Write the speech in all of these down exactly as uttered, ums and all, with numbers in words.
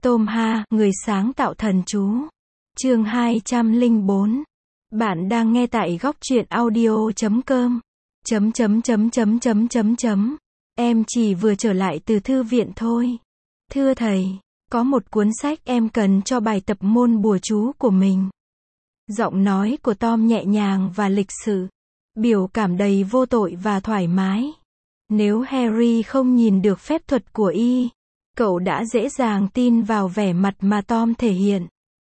Tom Ha, người sáng tạo thần chú. Chương hai trăm lẻ bốn. Bạn đang nghe tại góc truyện audio chấm com. Chấm chấm chấm chấm chấm chấm chấm. Em chỉ vừa trở lại từ thư viện thôi. Thưa thầy, có một cuốn sách em cần cho bài tập môn bùa chú của mình. Giọng nói của Tom nhẹ nhàng và lịch sự. Biểu cảm đầy vô tội và thoải mái. Nếu Harry không nhìn được phép thuật của y, cậu đã dễ dàng tin vào vẻ mặt mà Tom thể hiện.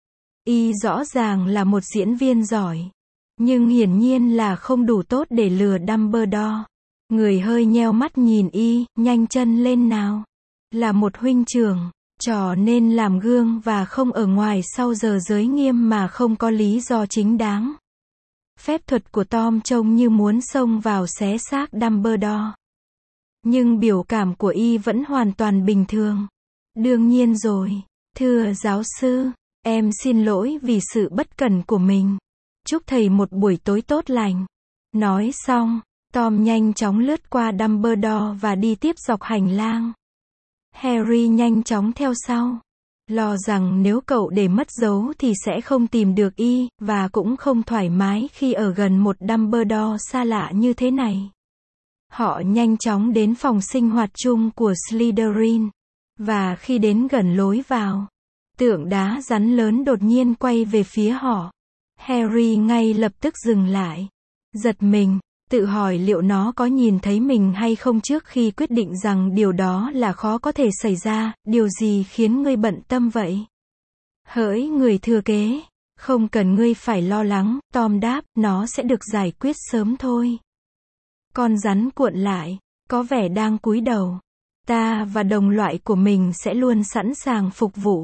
Y rõ ràng là một diễn viên giỏi, nhưng hiển nhiên là không đủ tốt để lừa Dumbledore. Người hơi nheo mắt nhìn y, nhanh chân lên nào. Là một huynh trưởng, trò nên làm gương và không ở ngoài sau giờ giới nghiêm mà không có lý do chính đáng. Phép thuật của Tom trông như muốn xông vào xé xác Dumbledore. Nhưng biểu cảm của y vẫn hoàn toàn bình thường. Đương nhiên rồi, thưa giáo sư, em xin lỗi vì sự bất cẩn của mình. Chúc thầy một buổi tối tốt lành. Nói xong, Tom nhanh chóng lướt qua Dumbledore và đi tiếp dọc hành lang. Harry nhanh chóng theo sau, lo rằng nếu cậu để mất dấu thì sẽ không tìm được y, và cũng không thoải mái khi ở gần một Dumbledore xa lạ như thế này. Họ nhanh chóng đến phòng sinh hoạt chung của Slytherin, và khi đến gần lối vào, tượng đá rắn lớn đột nhiên quay về phía họ. Harry ngay lập tức dừng lại, giật mình, tự hỏi liệu nó có nhìn thấy mình hay không trước khi quyết định rằng điều đó là khó có thể xảy ra. Điều gì khiến ngươi bận tâm vậy? Hỡi người thừa kế, không cần ngươi phải lo lắng, Tom đáp, nó sẽ được giải quyết sớm thôi. Con rắn cuộn lại, có vẻ đang cúi đầu. Ta và đồng loại của mình sẽ luôn sẵn sàng phục vụ.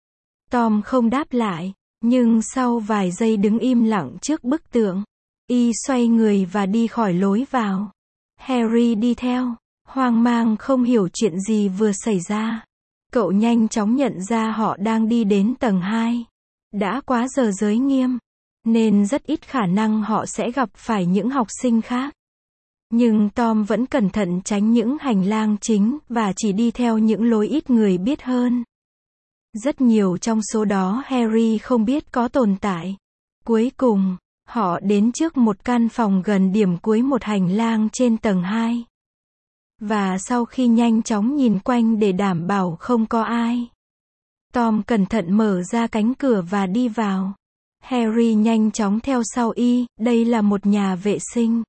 Tom không đáp lại, nhưng sau vài giây đứng im lặng trước bức tượng, y xoay người và đi khỏi lối vào. Harry đi theo, hoang mang không hiểu chuyện gì vừa xảy ra. Cậu nhanh chóng nhận ra họ đang đi đến tầng hai. Đã quá giờ giới nghiêm, nên rất ít khả năng họ sẽ gặp phải những học sinh khác. Nhưng Tom vẫn cẩn thận tránh những hành lang chính, và chỉ đi theo những lối ít người biết hơn. Rất nhiều trong số đó Harry không biết có tồn tại. Cuối cùng, họ đến trước một căn phòng gần điểm cuối một hành lang trên tầng hai. Và sau khi nhanh chóng nhìn quanh để đảm bảo không có ai, Tom cẩn thận mở ra cánh cửa và đi vào. Harry nhanh chóng theo sau y, đây là một nhà vệ sinh.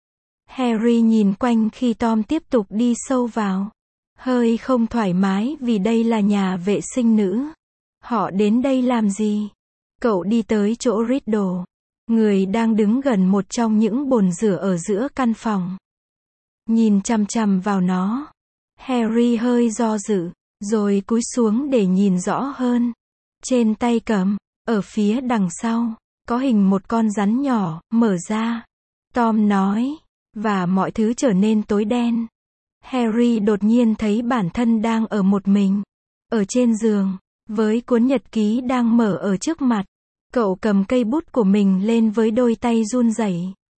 Harry nhìn quanh khi Tom tiếp tục đi sâu vào. Hơi không thoải mái vì đây là nhà vệ sinh nữ. Họ đến đây làm gì? Cậu đi tới chỗ Riddle, người đang đứng gần một trong những bồn rửa ở giữa căn phòng. Nhìn chằm chằm vào nó, Harry hơi do dự, rồi cúi xuống để nhìn rõ hơn. Trên tay cầm, ở phía đằng sau, có hình một con rắn nhỏ, mở ra. Tom nói, và mọi thứ trở nên tối đen. Harry đột nhiên thấy bản thân đang ở một mình, ở trên giường, với cuốn nhật ký đang mở ở trước mặt. Cậu cầm cây bút của mình lên với đôi tay run rẩy.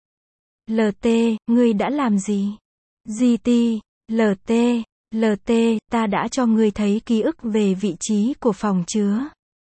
lờ tê, ngươi đã làm gì? giê tê, lờ tê, lờ tê, ta đã cho ngươi thấy ký ức về vị trí của phòng chứa.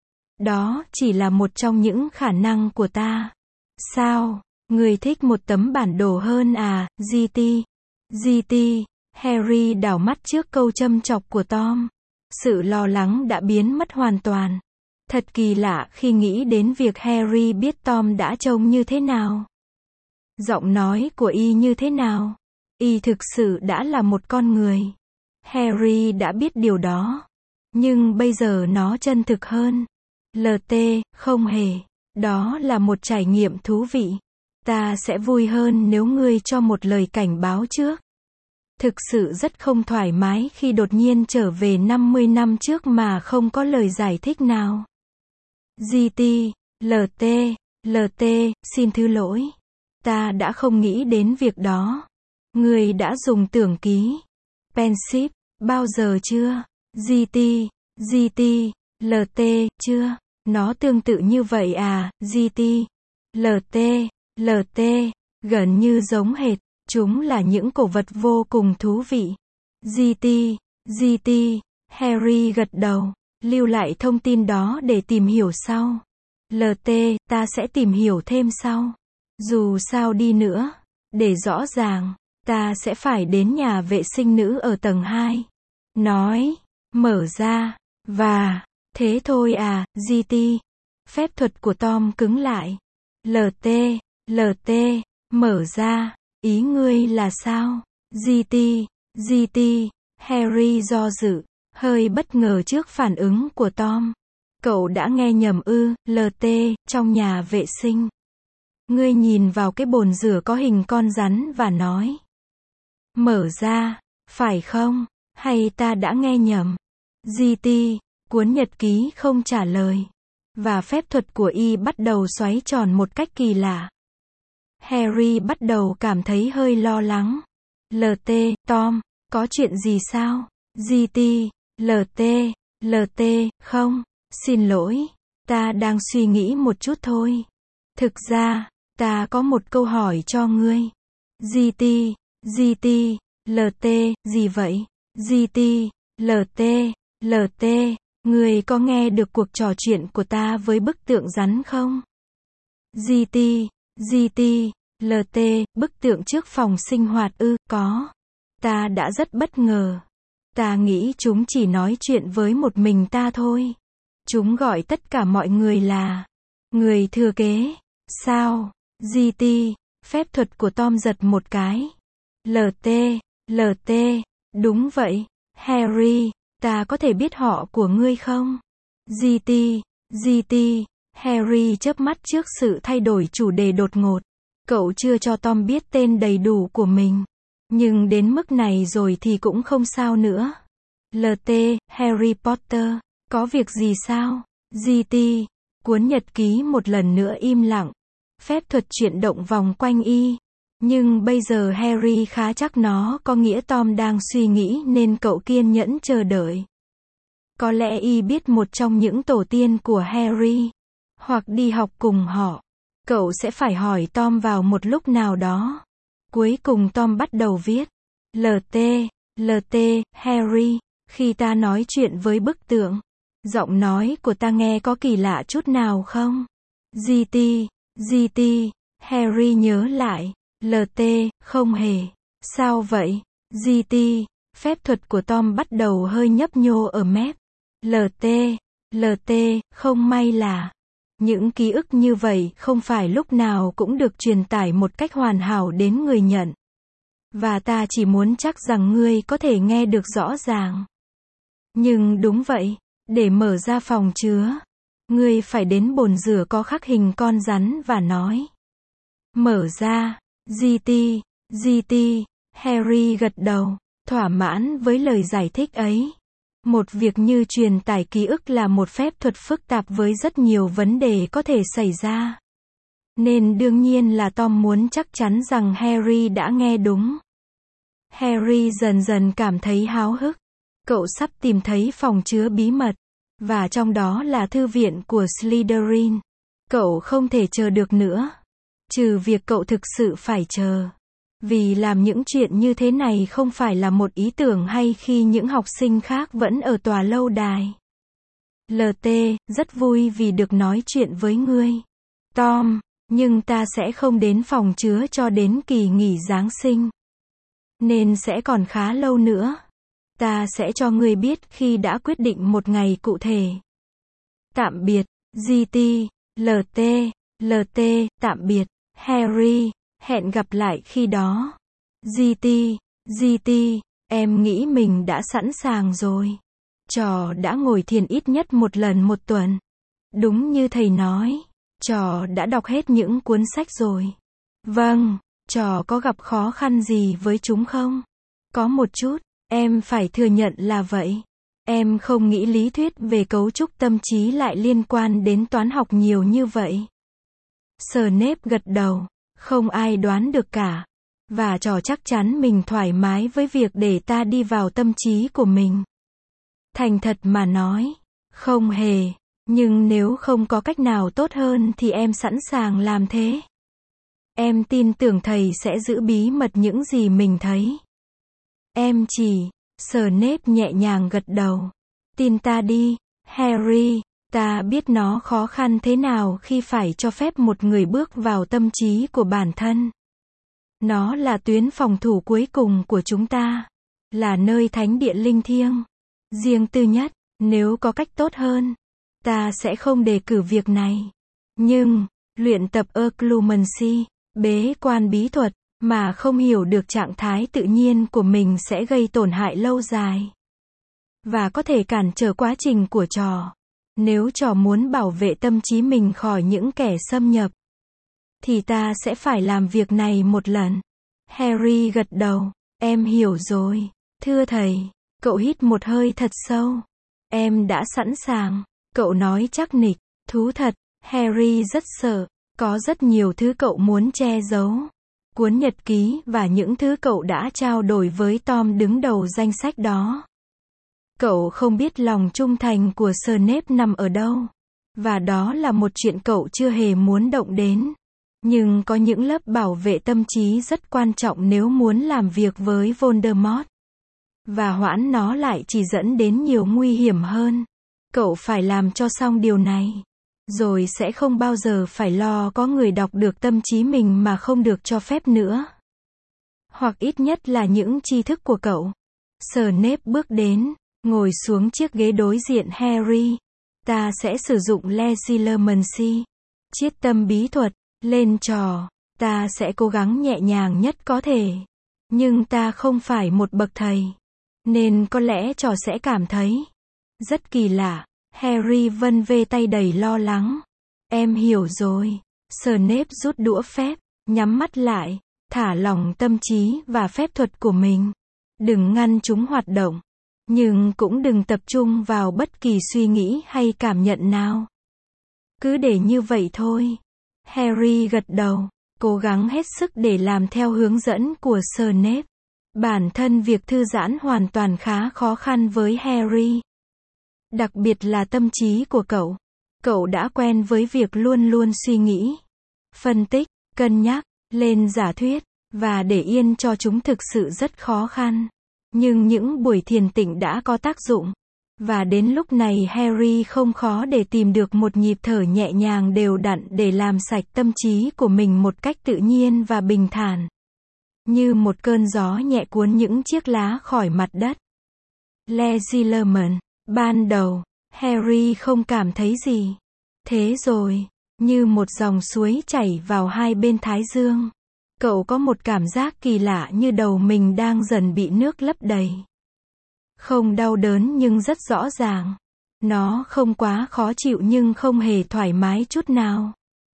Đó chỉ là một trong những khả năng của ta. Sao? Ngươi thích một tấm bản đồ hơn à, giê tê? giê tê, Harry đảo mắt trước câu châm chọc của Tom. Sự lo lắng đã biến mất hoàn toàn. Thật kỳ lạ khi nghĩ đến việc Harry biết Tom đã trông như thế nào. Giọng nói của y như thế nào. Y thực sự đã là một con người. Harry đã biết điều đó. Nhưng bây giờ nó chân thực hơn. lờ tê, không hề. Đó là một trải nghiệm thú vị. Ta sẽ vui hơn nếu ngươi cho một lời cảnh báo trước. Thực sự rất không thoải mái khi đột nhiên trở về năm mươi năm trước mà không có lời giải thích nào. giê tê, lờ tê, lờ tê, xin thứ lỗi. Ta đã không nghĩ đến việc đó. Ngươi đã dùng tưởng ký Pensieve bao giờ chưa? giê tê, giê tê, lờ tê, chưa? Nó tương tự như vậy à, giê tê, lờ tê, lờ tê, gần như giống hệt. Chúng là những cổ vật vô cùng thú vị. giê tê, giê tê, Harry gật đầu. Lưu lại thông tin đó để tìm hiểu sau. lờ tê, ta sẽ tìm hiểu thêm sau. Dù sao đi nữa, để rõ ràng, ta sẽ phải đến nhà vệ sinh nữ ở tầng hai. Nói, mở ra, và, thế thôi à, giê tê. Phép thuật của Tom cứng lại. lờ tê, lờ tê, mở ra, ý ngươi là sao? giê tê, giê tê, Harry do dự, hơi bất ngờ trước phản ứng của Tom. Cậu đã nghe nhầm ư, lờ tê, trong nhà vệ sinh. Ngươi nhìn vào cái bồn rửa có hình con rắn và nói. Mở ra, phải không? Hay ta đã nghe nhầm? giê tê, cuốn nhật ký không trả lời. Và phép thuật của y bắt đầu xoáy tròn một cách kỳ lạ. Harry bắt đầu cảm thấy hơi lo lắng. lờ tê, Tom, có chuyện gì sao? giê tê, lờ tê, lờ tê, không, xin lỗi, ta đang suy nghĩ một chút thôi. Thực ra, ta có một câu hỏi cho ngươi. giê tê, giê tê, lờ tê, gì vậy? giê tê, lờ tê, lờ tê, ngươi có nghe được cuộc trò chuyện của ta với bức tượng rắn không? giê tê, giê tê, lờ tê, bức tượng trước phòng sinh hoạt ư, có. Ta đã rất bất ngờ. Ta nghĩ chúng chỉ nói chuyện với một mình ta thôi. Chúng gọi tất cả mọi người là người thừa kế. Sao? giê tê, phép thuật của Tom giật một cái. lờ tê, lờ tê, đúng vậy, Harry, ta có thể biết họ của ngươi không? giê tê, giê tê, Harry chớp mắt trước sự thay đổi chủ đề đột ngột. Cậu chưa cho Tom biết tên đầy đủ của mình. Nhưng đến mức này rồi thì cũng không sao nữa. lờ tê, Harry Potter, có việc gì sao? giê tê, cuốn nhật ký một lần nữa im lặng. Phép thuật chuyển động vòng quanh y. Nhưng bây giờ Harry khá chắc nó có nghĩa Tom đang suy nghĩ nên cậu kiên nhẫn chờ đợi. Có lẽ y biết một trong những tổ tiên của Harry. Hoặc đi học cùng họ. Cậu sẽ phải hỏi Tom vào một lúc nào đó. Cuối cùng Tom bắt đầu viết. lờ tê, lờ tê, Harry, khi ta nói chuyện với bức tượng, giọng nói của ta nghe có kỳ lạ chút nào không? giê tê, giê tê, Harry nhớ lại. lờ tê, không hề. Sao vậy? giê tê, phép thuật của Tom bắt đầu hơi nhấp nhô ở mép. lờ tê, lờ tê, không may là những ký ức như vậy không phải lúc nào cũng được truyền tải một cách hoàn hảo đến người nhận. Và ta chỉ muốn chắc rằng ngươi có thể nghe được rõ ràng. Nhưng đúng vậy, để mở ra phòng chứa, ngươi phải đến bồn rửa có khắc hình con rắn và nói. Mở ra, giê tê, giê tê, Harry gật đầu, thỏa mãn với lời giải thích ấy. Một việc như truyền tải ký ức là một phép thuật phức tạp với rất nhiều vấn đề có thể xảy ra. Nên đương nhiên là Tom muốn chắc chắn rằng Harry đã nghe đúng. Harry dần dần cảm thấy háo hức. Cậu sắp tìm thấy phòng chứa bí mật. Và trong đó là thư viện của Slytherin. Cậu không thể chờ được nữa. Trừ việc cậu thực sự phải chờ. Vì làm những chuyện như thế này không phải là một ý tưởng hay khi những học sinh khác vẫn ở tòa lâu đài. lờ tê, rất vui vì được nói chuyện với ngươi. Tom, nhưng ta sẽ không đến phòng chứa cho đến kỳ nghỉ Giáng sinh. Nên sẽ còn khá lâu nữa. Ta sẽ cho ngươi biết khi đã quyết định một ngày cụ thể. Tạm biệt, giê tê, lờ tê, lờ tê, tạm biệt, Harry. Hẹn gặp lại khi đó. giê tê, giê tê, em nghĩ mình đã sẵn sàng rồi. Trò đã ngồi thiền ít nhất một lần một tuần. Đúng như thầy nói, trò đã đọc hết những cuốn sách rồi. Vâng, trò có gặp khó khăn gì với chúng không? Có một chút, em phải thừa nhận là vậy. Em không nghĩ lý thuyết về cấu trúc tâm trí lại liên quan đến toán học nhiều như vậy. Snape gật đầu. Không ai đoán được cả. Và trò chắc chắn mình thoải mái với việc để ta đi vào tâm trí của mình. Thành thật mà nói, không hề. Nhưng nếu không có cách nào tốt hơn thì em sẵn sàng làm thế. Em tin tưởng thầy sẽ giữ bí mật những gì mình thấy. Em chỉ, Snape nhẹ nhàng gật đầu. Tin ta đi, Harry, ta biết nó khó khăn thế nào khi phải cho phép một người bước vào tâm trí của bản thân. Nó là tuyến phòng thủ cuối cùng của chúng ta. Là nơi thánh địa linh thiêng. Riêng tư nhất, nếu có cách tốt hơn, ta sẽ không đề cử việc này. Nhưng, luyện tập occlumency, bế quan bí thuật, mà không hiểu được trạng thái tự nhiên của mình sẽ gây tổn hại lâu dài. Và có thể cản trở quá trình của trò. Nếu trò muốn bảo vệ tâm trí mình khỏi những kẻ xâm nhập, thì ta sẽ phải làm việc này một lần. Harry gật đầu. Em hiểu rồi. Thưa thầy. Cậu hít một hơi thật sâu. Em đã sẵn sàng. Cậu nói chắc nịch. Thú thật. Harry rất sợ. Có rất nhiều thứ cậu muốn che giấu. Cuốn nhật ký và những thứ cậu đã trao đổi với Tom đứng đầu danh sách đó. Cậu không biết lòng trung thành của Snape nằm ở đâu. Và đó là một chuyện cậu chưa hề muốn động đến. Nhưng có những lớp bảo vệ tâm trí rất quan trọng nếu muốn làm việc với Voldemort. Và hoãn nó lại chỉ dẫn đến nhiều nguy hiểm hơn. Cậu phải làm cho xong điều này. Rồi sẽ không bao giờ phải lo có người đọc được tâm trí mình mà không được cho phép nữa. Hoặc ít nhất là những tri thức của cậu. Snape bước đến, ngồi xuống chiếc ghế đối diện Harry. Ta sẽ sử dụng Legilimency, chiết tâm bí thuật, lên trò. Ta sẽ cố gắng nhẹ nhàng nhất có thể. Nhưng ta không phải một bậc thầy. Nên có lẽ trò sẽ cảm thấy rất kỳ lạ. Harry vân vê tay đầy lo lắng. Em hiểu rồi. Snape rút đũa phép, nhắm mắt lại, thả lỏng tâm trí và phép thuật của mình. Đừng ngăn chúng hoạt động. Nhưng cũng đừng tập trung vào bất kỳ suy nghĩ hay cảm nhận nào. Cứ để như vậy thôi. Harry gật đầu, cố gắng hết sức để làm theo hướng dẫn của Snape. Bản thân việc thư giãn hoàn toàn khá khó khăn với Harry. Đặc biệt là tâm trí của cậu. Cậu đã quen với việc luôn luôn suy nghĩ, phân tích, cân nhắc, lên giả thuyết, và để yên cho chúng thực sự rất khó khăn. Nhưng những buổi thiền tĩnh đã có tác dụng. Và đến lúc này Harry không khó để tìm được một nhịp thở nhẹ nhàng đều đặn để làm sạch tâm trí của mình một cách tự nhiên và bình thản. Như một cơn gió nhẹ cuốn những chiếc lá khỏi mặt đất. Legilimency. Ban đầu, Harry không cảm thấy gì. Thế rồi, như một dòng suối chảy vào hai bên thái dương. Cậu có một cảm giác kỳ lạ như đầu mình đang dần bị nước lấp đầy. Không đau đớn nhưng rất rõ ràng. Nó không quá khó chịu nhưng không hề thoải mái chút nào.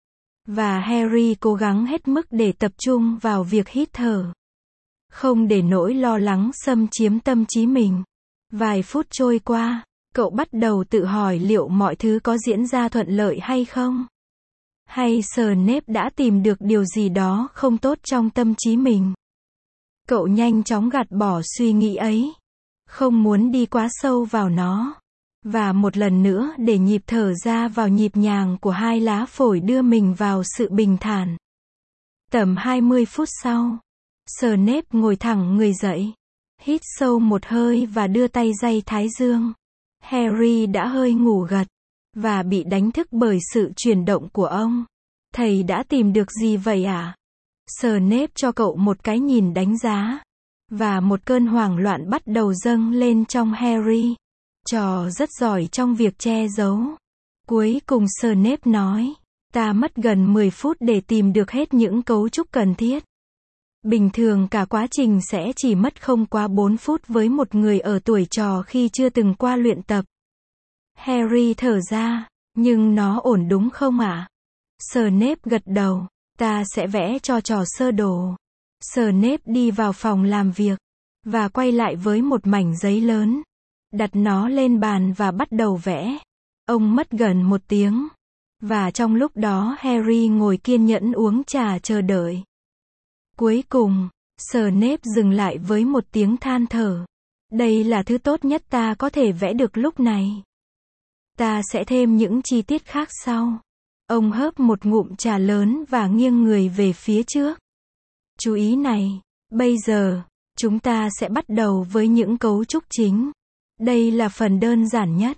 Và Harry cố gắng hết mức để tập trung vào việc hít thở. Không để nỗi lo lắng xâm chiếm tâm trí mình. Vài phút trôi qua, cậu bắt đầu tự hỏi liệu mọi thứ có diễn ra thuận lợi hay không. Hay Snape đã tìm được điều gì đó không tốt trong tâm trí mình. Cậu nhanh chóng gạt bỏ suy nghĩ ấy. Không muốn đi quá sâu vào nó. Và một lần nữa để nhịp thở ra vào nhịp nhàng của hai lá phổi đưa mình vào sự bình thản. Tầm hai mươi phút sau, Snape ngồi thẳng người dậy. Hít sâu một hơi và đưa tay day thái dương. Harry đã hơi ngủ gật. Và bị đánh thức bởi sự chuyển động của ông. Thầy đã tìm được gì vậy ạ? À? Snape cho cậu một cái nhìn đánh giá. Và một cơn hoảng loạn bắt đầu dâng lên trong Harry. Trò rất giỏi trong việc che giấu. Cuối cùng Snape nói. Ta mất gần mười phút để tìm được hết những cấu trúc cần thiết. Bình thường cả quá trình sẽ chỉ mất không quá bốn phút với một người ở tuổi trò khi chưa từng qua luyện tập. Harry thở ra. Nhưng nó ổn đúng không ạ? À? Snape gật đầu. Ta sẽ vẽ cho trò sơ đồ. Snape đi vào phòng làm việc. Và quay lại với một mảnh giấy lớn. Đặt nó lên bàn và bắt đầu vẽ. Ông mất gần một tiếng. Và trong lúc đó Harry ngồi kiên nhẫn uống trà chờ đợi. Cuối cùng, Snape dừng lại với một tiếng than thở. Đây là thứ tốt nhất ta có thể vẽ được lúc này. Ta sẽ thêm những chi tiết khác sau. Ông hớp một ngụm trà lớn và nghiêng người về phía trước. Chú ý này, bây giờ, chúng ta sẽ bắt đầu với những cấu trúc chính. Đây là phần đơn giản nhất.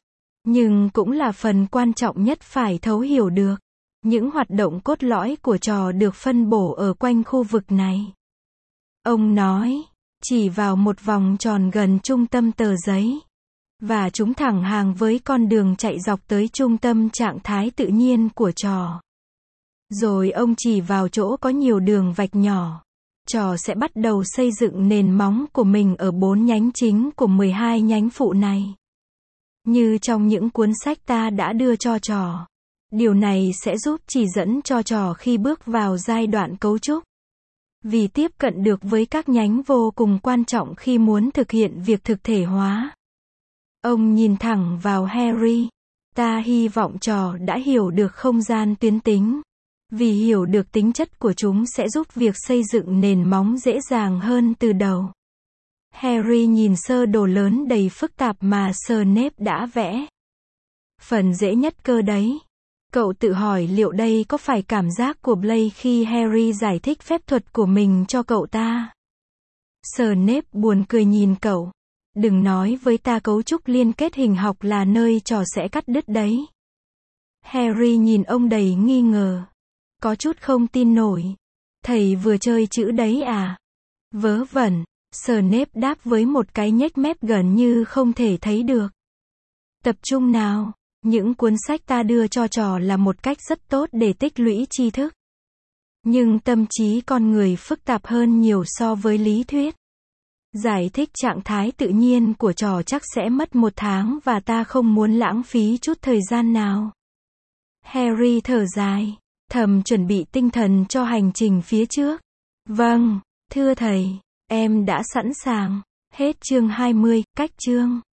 Nhưng cũng là phần quan trọng nhất phải thấu hiểu được. Những hoạt động cốt lõi của trò được phân bổ ở quanh khu vực này. Ông nói, chỉ vào một vòng tròn gần trung tâm tờ giấy. Và chúng thẳng hàng với con đường chạy dọc tới trung tâm trạng thái tự nhiên của trò. Rồi ông chỉ vào chỗ có nhiều đường vạch nhỏ. Trò sẽ bắt đầu xây dựng nền móng của mình ở bốn nhánh chính của mười hai nhánh phụ này. Như trong những cuốn sách ta đã đưa cho trò. Điều này sẽ giúp chỉ dẫn cho trò khi bước vào giai đoạn cấu trúc. Vì tiếp cận được với các nhánh vô cùng quan trọng khi muốn thực hiện việc thực thể hóa. Ông nhìn thẳng vào Harry. Ta hy vọng trò đã hiểu được không gian tuyến tính. Vì hiểu được tính chất của chúng sẽ giúp việc xây dựng nền móng dễ dàng hơn từ đầu. Harry nhìn sơ đồ lớn đầy phức tạp mà Snape đã vẽ. Phần dễ nhất cơ đấy. Cậu tự hỏi liệu đây có phải cảm giác của Blaise khi Harry giải thích phép thuật của mình cho cậu ta. Snape buồn cười nhìn cậu. Đừng nói với ta cấu trúc liên kết hình học là nơi trò sẽ cắt đứt đấy. Harry nhìn ông đầy nghi ngờ. Có chút không tin nổi. Thầy vừa chơi chữ đấy à? Vớ vẩn. Snape đáp với một cái nhếch mép gần như không thể thấy được. Tập trung nào. Những cuốn sách ta đưa cho trò là một cách rất tốt để tích lũy tri thức. Nhưng tâm trí con người phức tạp hơn nhiều so với lý thuyết. Giải thích trạng thái tự nhiên của trò chắc sẽ mất một tháng và ta không muốn lãng phí chút thời gian nào. Harry thở dài, thầm chuẩn bị tinh thần cho hành trình phía trước. Vâng, thưa thầy, em đã sẵn sàng. Hết chương hai mươi, cách chương.